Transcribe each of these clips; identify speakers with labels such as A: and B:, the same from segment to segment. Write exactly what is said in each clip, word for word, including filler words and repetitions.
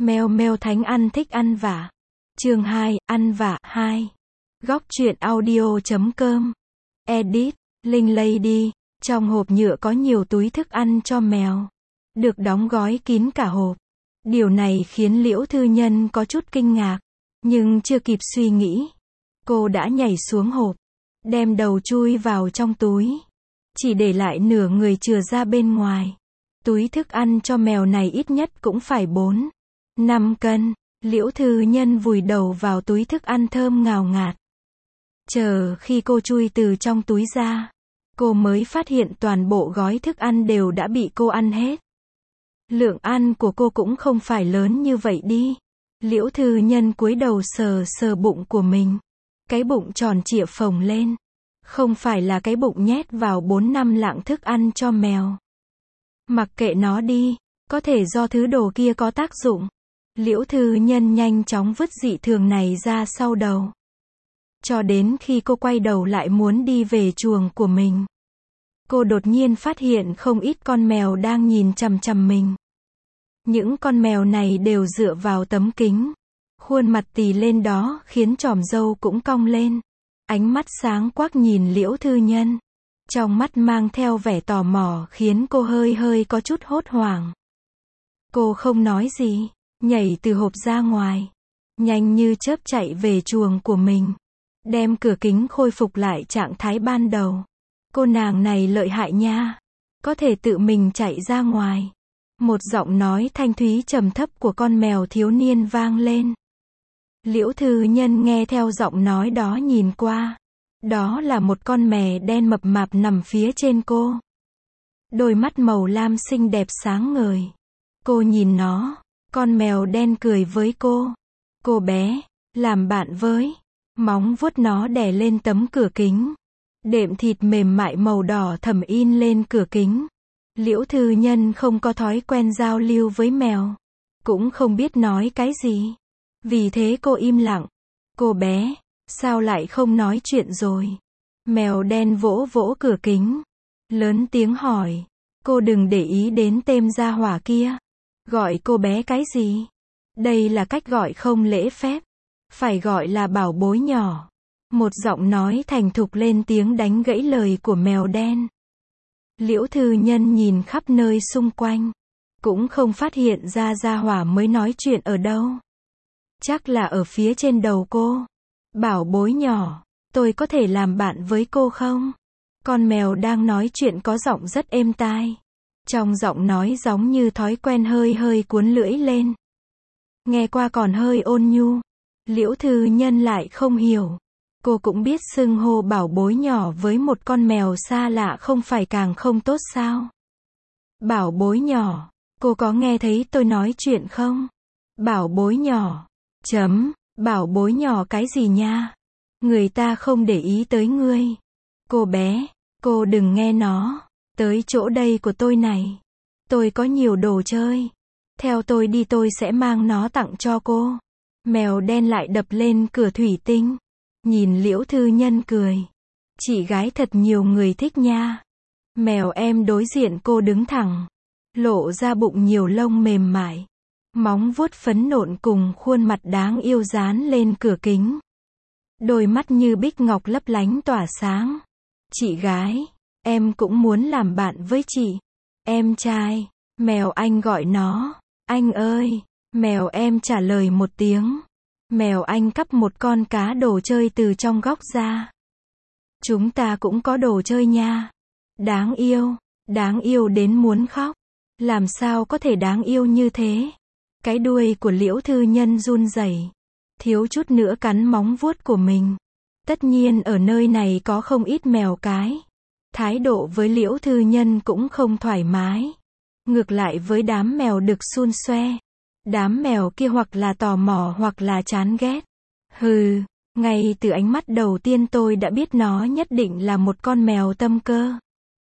A: Mèo mèo Thánh Ăn thích ăn vạ. Chương hai, ăn vạ hai. Góc truyện audio chấm com. Edit, Linh Lady. Trong hộp nhựa có nhiều túi thức ăn cho mèo. Được đóng gói kín cả hộp. Điều này khiến Liễu Thư Nhân có chút kinh ngạc. Nhưng chưa kịp suy nghĩ. Cô đã nhảy xuống hộp. Đem đầu chui vào trong túi. Chỉ để lại nửa người chừa ra bên ngoài. Túi thức ăn cho mèo này ít nhất cũng phải bốn, năm cân. Liễu Thư Nhân vùi đầu vào túi thức ăn thơm ngào ngạt. Chờ khi cô chui từ trong túi ra, cô mới phát hiện toàn bộ gói thức ăn đều đã bị cô ăn hết. Lượng ăn của cô cũng không phải lớn như vậy đi. Liễu Thư Nhân cúi đầu sờ sờ bụng của mình. Cái bụng tròn trịa phồng lên. Không phải là cái bụng nhét vào bốn năm lạng thức ăn cho mèo. Mặc kệ nó đi, có thể do thứ đồ kia có tác dụng. Liễu Thư Nhân nhanh chóng vứt dị thường này ra sau đầu. Cho đến khi cô quay đầu lại muốn đi về chuồng của mình. Cô đột nhiên phát hiện không ít con mèo đang nhìn chằm chằm mình. Những con mèo này đều dựa vào tấm kính. Khuôn mặt tì lên đó khiến chòm râu cũng cong lên. Ánh mắt sáng quắc nhìn Liễu Thư Nhân. Trong mắt mang theo vẻ tò mò khiến cô hơi hơi có chút hốt hoảng. Cô không nói gì, nhảy từ hộp ra ngoài. Nhanh như chớp chạy về chuồng của mình. Đem cửa kính khôi phục lại trạng thái ban đầu. Cô nàng này lợi hại nha. Có thể tự mình chạy ra ngoài. Một giọng nói thanh thúy trầm thấp của con mèo thiếu niên vang lên. Liễu Thư Nhân nghe theo giọng nói đó nhìn qua. Đó là một con mè đen mập mạp nằm phía trên cô. Đôi mắt màu lam xinh đẹp sáng ngời. Cô nhìn nó. Con mèo đen cười với cô. Cô bé, làm bạn với. Móng vuốt nó đè lên tấm cửa kính. Đệm thịt mềm mại màu đỏ thẫm in lên cửa kính. Liễu Thư Nhân không có thói quen giao lưu với mèo. Cũng không biết nói cái gì. Vì thế cô im lặng. Cô bé, sao lại không nói chuyện rồi? Mèo đen vỗ vỗ cửa kính. Lớn tiếng hỏi. Cô đừng để ý đến tên gia hỏa kia. Gọi cô bé cái gì? Đây là cách gọi không lễ phép. Phải gọi là bảo bối nhỏ. Một giọng nói thành thục lên tiếng đánh gãy lời của mèo đen. Liễu Thư Nhân nhìn khắp nơi xung quanh. Cũng không phát hiện ra gia hỏa mới nói chuyện ở đâu. Chắc là ở phía trên đầu cô. Bảo bối nhỏ, tôi có thể làm bạn với cô không? Con mèo đang nói chuyện có giọng rất êm tai. Trong giọng nói giống như thói quen hơi hơi cuốn lưỡi lên. Nghe qua còn hơi ôn nhu. Liễu Thư Nhân lại không hiểu. Cô cũng biết xưng hô bảo bối nhỏ với một con mèo xa lạ không phải càng không tốt sao? Bảo bối nhỏ, cô có nghe thấy tôi nói chuyện không? Bảo bối nhỏ. Chấm, bảo bối nhỏ cái gì nha? Người ta không để ý tới ngươi. Cô bé, cô đừng nghe nó. Tới chỗ đây của tôi này. Tôi có nhiều đồ chơi. Theo tôi đi tôi sẽ mang nó tặng cho cô. Mèo đen lại đập lên cửa thủy tinh. Nhìn Liễu Thư Nhân cười. Chị gái thật nhiều người thích nha. Mèo em đối diện cô đứng thẳng. Lộ ra bụng nhiều lông mềm mại. Móng vuốt phấn nộn cùng khuôn mặt đáng yêu dán lên cửa kính. Đôi mắt như bích ngọc lấp lánh tỏa sáng. Chị gái, em cũng muốn làm bạn với chị. Em trai, mèo anh gọi nó. Anh ơi, mèo em trả lời một tiếng. Mèo anh cắp một con cá đồ chơi từ trong góc ra. Chúng ta cũng có đồ chơi nha. Đáng yêu, đáng yêu đến muốn khóc. Làm sao có thể đáng yêu như thế? Cái đuôi của Liễu Thư Nhân run rẩy, thiếu chút nữa cắn móng vuốt của mình. Tất nhiên ở nơi này có không ít mèo cái. Thái độ với Liễu Thư Nhân cũng không thoải mái. Ngược lại với đám mèo đực xun xoe. Đám mèo kia hoặc là tò mò hoặc là chán ghét. Hừ, ngay từ ánh mắt đầu tiên tôi đã biết nó nhất định là một con mèo tâm cơ.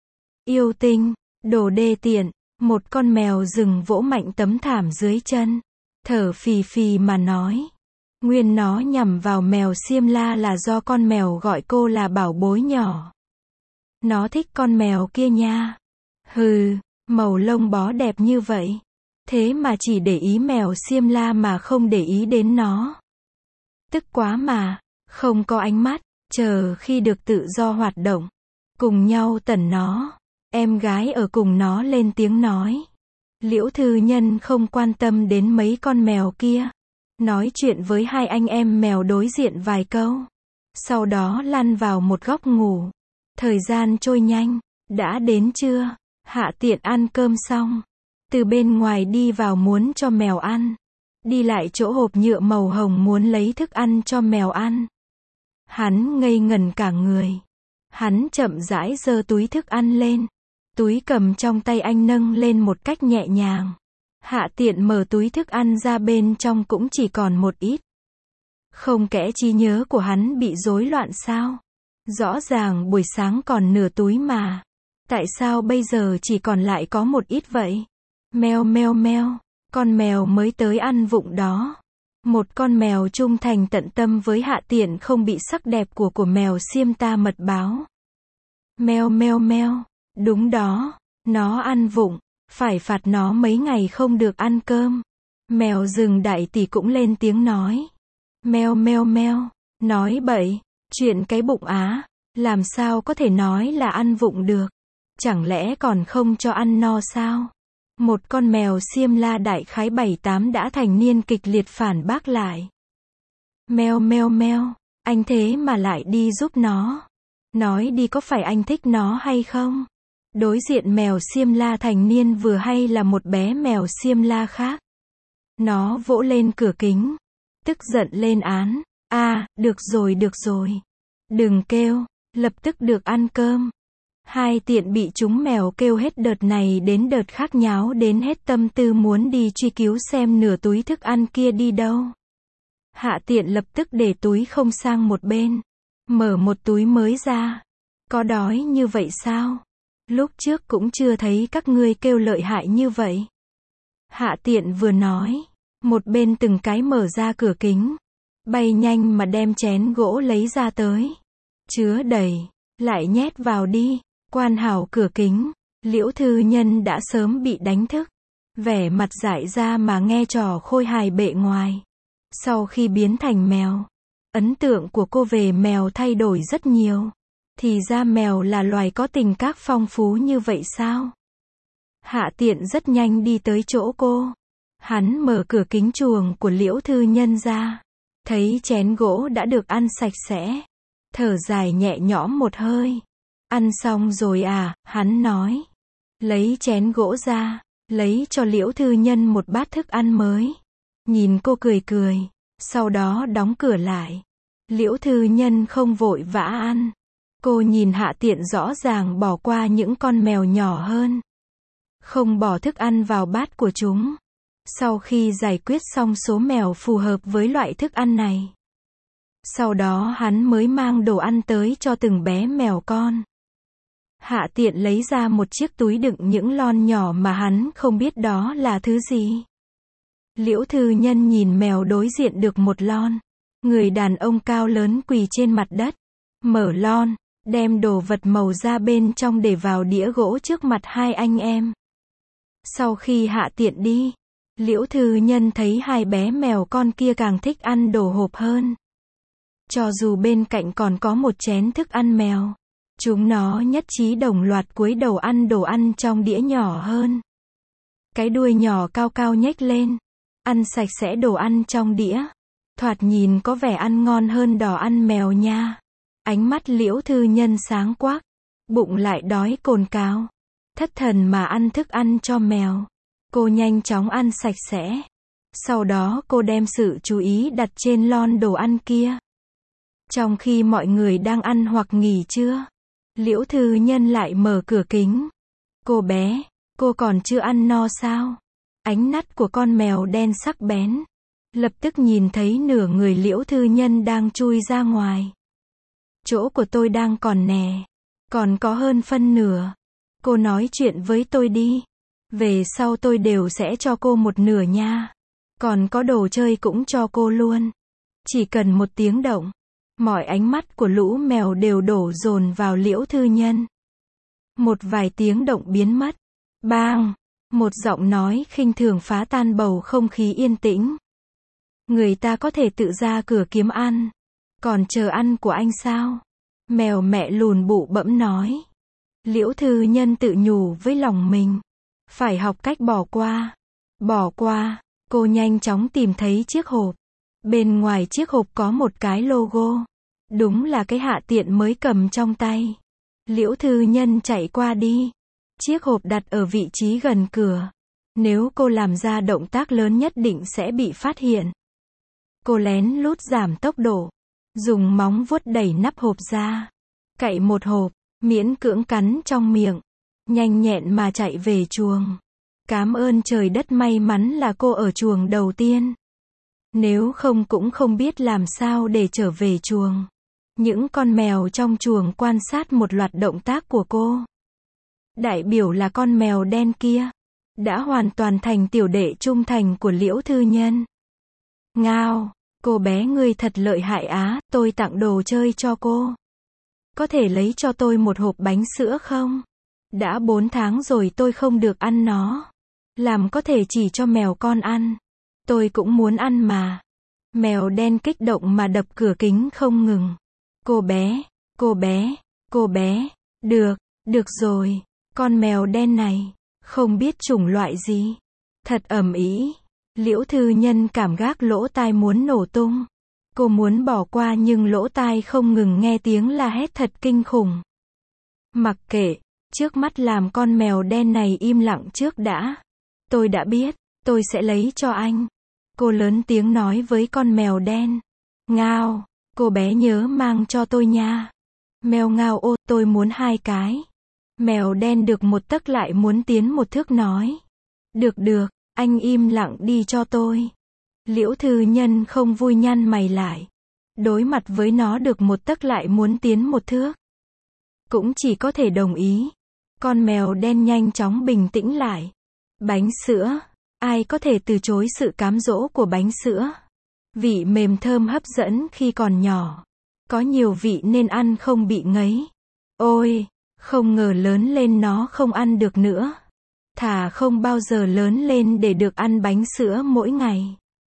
A: Yêu tinh, đồ đê tiện. Một con mèo rừng vỗ mạnh tấm thảm dưới chân. Thở phì phì mà nói. Nguyên nó nhằm vào mèo Xiêm La là do con mèo gọi cô là bảo bối nhỏ. Nó thích con mèo kia nha. Hừ, màu lông bó đẹp như vậy. thế mà chỉ để ý mèo Xiêm La mà không để ý đến nó. Tức quá mà, không có ánh mắt, chờ khi được tự do hoạt động, cùng nhau tẩn nó. Em gái ở cùng nó lên tiếng nói. Liễu Thư Nhân không quan tâm đến mấy con mèo kia, nói chuyện với hai anh em mèo đối diện vài câu, sau đó lăn vào một góc ngủ. Thời gian trôi nhanh, đã đến trưa, Hạ Tiện ăn cơm xong, từ bên ngoài đi vào muốn cho mèo ăn, đi lại chỗ hộp nhựa màu hồng muốn lấy thức ăn cho mèo ăn. Hắn ngây ngẩn cả người, hắn chậm rãi giơ túi thức ăn lên, túi cầm trong tay anh nâng lên một cách nhẹ nhàng. Hạ Tiện mở túi thức ăn ra, bên trong cũng chỉ còn một ít. Không kẽ trí nhớ của hắn bị rối loạn sao? Rõ ràng buổi sáng còn nửa túi mà. Tại sao bây giờ chỉ còn lại có một ít vậy? Meo meo meo, con mèo mới tới ăn vụng đó. Một con mèo trung thành tận tâm với Hạ Tiện không bị sắc đẹp của của mèo Xiêm Ta mật báo. Meo meo meo, đúng đó, nó ăn vụng, phải phạt nó mấy ngày không được ăn cơm. Mèo rừng đại tỷ cũng lên tiếng nói. Meo meo meo, nói bậy, chuyện cái bụng á, làm sao có thể nói là ăn vụng được? Chẳng lẽ còn không cho ăn no sao? Một con mèo Xiêm La đại khái bảy tám đã thành niên kịch liệt phản bác lại. Meo meo meo, anh thế mà lại đi giúp nó. Nói đi, có phải anh thích nó hay không? Đối diện mèo Xiêm La thành niên vừa hay là một bé mèo Xiêm La khác. Nó vỗ lên cửa kính, tức giận lên án. À, được rồi được rồi. Đừng kêu, lập tức được ăn cơm. Hai Tiện bị chúng mèo kêu hết đợt này đến đợt khác, nháo đến hết tâm tư muốn đi truy cứu xem nửa túi thức ăn kia đi đâu. Hạ Tiện lập tức để túi không sang một bên, mở một túi mới ra. Có đói như vậy sao? Lúc trước cũng chưa thấy các ngươi kêu lợi hại như vậy. Hạ Tiện vừa nói, một bên từng cái mở ra cửa kính, bay nhanh mà đem chén gỗ lấy ra tới, chứa đầy, lại nhét vào đi. Quan hảo cửa kính, Liễu Thư Nhân đã sớm bị đánh thức, vẻ mặt dại ra mà nghe trò khôi hài bệ ngoài. Sau khi biến thành mèo, ấn tượng của cô về mèo thay đổi rất nhiều. Thì ra mèo là loài có tình các phong phú như vậy sao? Hạ Tiện rất nhanh đi tới chỗ cô. Hắn mở cửa kính chuồng của Liễu Thư Nhân ra, thấy chén gỗ đã được ăn sạch sẽ, thở dài nhẹ nhõm một hơi. Ăn xong rồi à, hắn nói. Lấy chén gỗ ra, lấy cho Liễu Thư Nhân một bát thức ăn mới. Nhìn cô cười cười, sau đó đóng cửa lại. Liễu Thư Nhân không vội vã ăn. Cô nhìn Hạ Tiện rõ ràng bỏ qua những con mèo nhỏ hơn, không bỏ thức ăn vào bát của chúng. Sau khi giải quyết xong số mèo phù hợp với loại thức ăn này, sau đó hắn mới mang đồ ăn tới cho từng bé mèo con. Hạ Tiện lấy ra một chiếc túi đựng những lon nhỏ mà hắn không biết đó là thứ gì. Liễu Thư Nhân nhìn mèo đối diện được một lon. Người đàn ông cao lớn quỳ trên mặt đất, mở lon, đem đồ vật màu da bên trong để vào đĩa gỗ trước mặt hai anh em. Sau khi Hạ Tiện đi, Liễu Thư Nhân thấy hai bé mèo con kia càng thích ăn đồ hộp hơn. Cho dù bên cạnh còn có một chén thức ăn mèo, chúng nó nhất trí đồng loạt cúi đầu ăn đồ ăn trong đĩa nhỏ hơn. Cái đuôi nhỏ cao cao nhếch lên, ăn sạch sẽ đồ ăn trong đĩa. Thoạt nhìn có vẻ ăn ngon hơn đò ăn mèo nha. Ánh mắt Liễu Thư Nhân sáng quắc, bụng lại đói cồn cào. Thất thần mà ăn thức ăn cho mèo. Cô nhanh chóng ăn sạch sẽ. Sau đó cô đem sự chú ý đặt trên lon đồ ăn kia. Trong khi mọi người đang ăn hoặc nghỉ trưa, Liễu Thư Nhân lại mở cửa kính. Cô bé, cô còn chưa ăn no sao? Ánh nắt của con mèo đen sắc bén, lập tức nhìn thấy nửa người Liễu Thư Nhân đang chui ra ngoài. Chỗ của tôi đang còn nè, còn có hơn phân nửa. Cô nói chuyện với tôi đi. Về sau tôi đều sẽ cho cô một nửa nha. Còn có đồ chơi cũng cho cô luôn. Chỉ cần một tiếng động, mọi ánh mắt của lũ mèo đều đổ dồn vào Liễu Thư Nhân. Một vài tiếng động biến mất. Bang! Một giọng nói khinh thường phá tan bầu không khí yên tĩnh. Người ta có thể tự ra cửa kiếm ăn. Còn chờ ăn của anh sao? Mèo mẹ lùn bụ bẫm nói. Liễu Thư Nhân tự nhủ với lòng mình. Phải học cách bỏ qua. Bỏ qua. Cô nhanh chóng tìm thấy chiếc hộp. Bên ngoài chiếc hộp có một cái logo. Đúng là cái hạ tiện mới cầm trong tay. Liễu Thư Nhân chạy qua đi. Chiếc hộp đặt ở vị trí gần cửa. Nếu cô làm ra động tác lớn nhất định sẽ bị phát hiện. Cô lén lút giảm tốc độ. Dùng móng vuốt đẩy nắp hộp ra. Cậy một hộp, miễn cưỡng cắn trong miệng. Nhanh nhẹn mà chạy về chuồng. Cám ơn trời đất may mắn là cô ở chuồng đầu tiên. Nếu không cũng không biết làm sao để trở về chuồng. Những con mèo trong chuồng quan sát một loạt động tác của cô. Đại biểu là con mèo đen kia. Đã hoàn toàn thành tiểu đệ trung thành của Liễu Thư Nhân. Ngao, cô bé ngươi thật lợi hại á, tôi tặng đồ chơi cho cô. Có thể lấy cho tôi một hộp bánh sữa không? Đã bốn tháng rồi tôi không được ăn nó. Làm có thể chỉ cho mèo con ăn. Tôi cũng muốn ăn mà. Mèo đen kích động mà đập cửa kính không ngừng. Cô bé, cô bé, cô bé. Được, được rồi. Con mèo đen này, không biết chủng loại gì. Thật ầm ĩ. Liễu Thư Nhân cảm giác lỗ tai muốn nổ tung. Cô muốn bỏ qua nhưng lỗ tai không ngừng nghe tiếng la hét thật kinh khủng. Mặc kệ, trước mắt làm con mèo đen này im lặng trước đã. Tôi đã biết, tôi sẽ lấy cho anh. Cô lớn tiếng nói với con mèo đen. Ngao, cô bé nhớ mang cho tôi nha. Mèo ngao ô, tôi muốn hai cái. Mèo đen được một tấc lại muốn tiến một thước nói. Được được, anh im lặng đi cho tôi. Liễu Thư Nhân không vui nhăn mày lại. Đối mặt với nó được một tấc lại muốn tiến một thước. Cũng chỉ có thể đồng ý. Con mèo đen nhanh chóng bình tĩnh lại. Bánh sữa. Ai có thể từ chối sự cám dỗ của bánh sữa? Vị mềm thơm hấp dẫn khi còn nhỏ. Có nhiều vị nên ăn không bị ngấy. Ôi, không ngờ lớn lên nó không ăn được nữa. Thà không bao giờ lớn lên để được ăn bánh sữa mỗi ngày.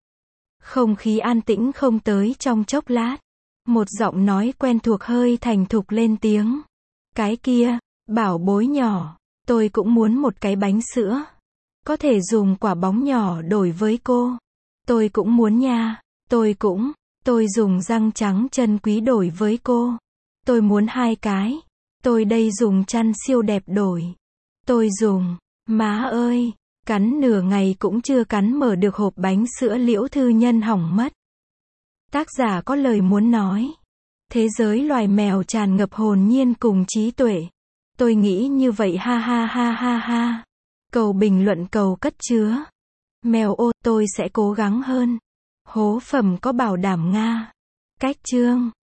A: Không khí an tĩnh không tới trong chốc lát. Một giọng nói quen thuộc hơi thành thục lên tiếng. Cái kia, bảo bối nhỏ, tôi cũng muốn một cái bánh sữa. Có thể dùng quả bóng nhỏ đổi với cô. Tôi cũng muốn nha. Tôi cũng, tôi dùng răng trắng chân quý đổi với cô. Tôi muốn hai cái. Tôi đây dùng chăn siêu đẹp đổi. Tôi dùng, má ơi, cắn nửa ngày cũng chưa cắn mở được hộp bánh sữa. Liễu Thư Nhân hỏng mất. Tác giả có lời muốn nói. Thế giới loài mèo tràn ngập hồn nhiên cùng trí tuệ. Tôi nghĩ như vậy ha ha ha ha ha. Cầu bình luận cầu cất chứa. Mèo ô, tôi sẽ cố gắng hơn. Hố phẩm có bảo đảm Nga. Cách chương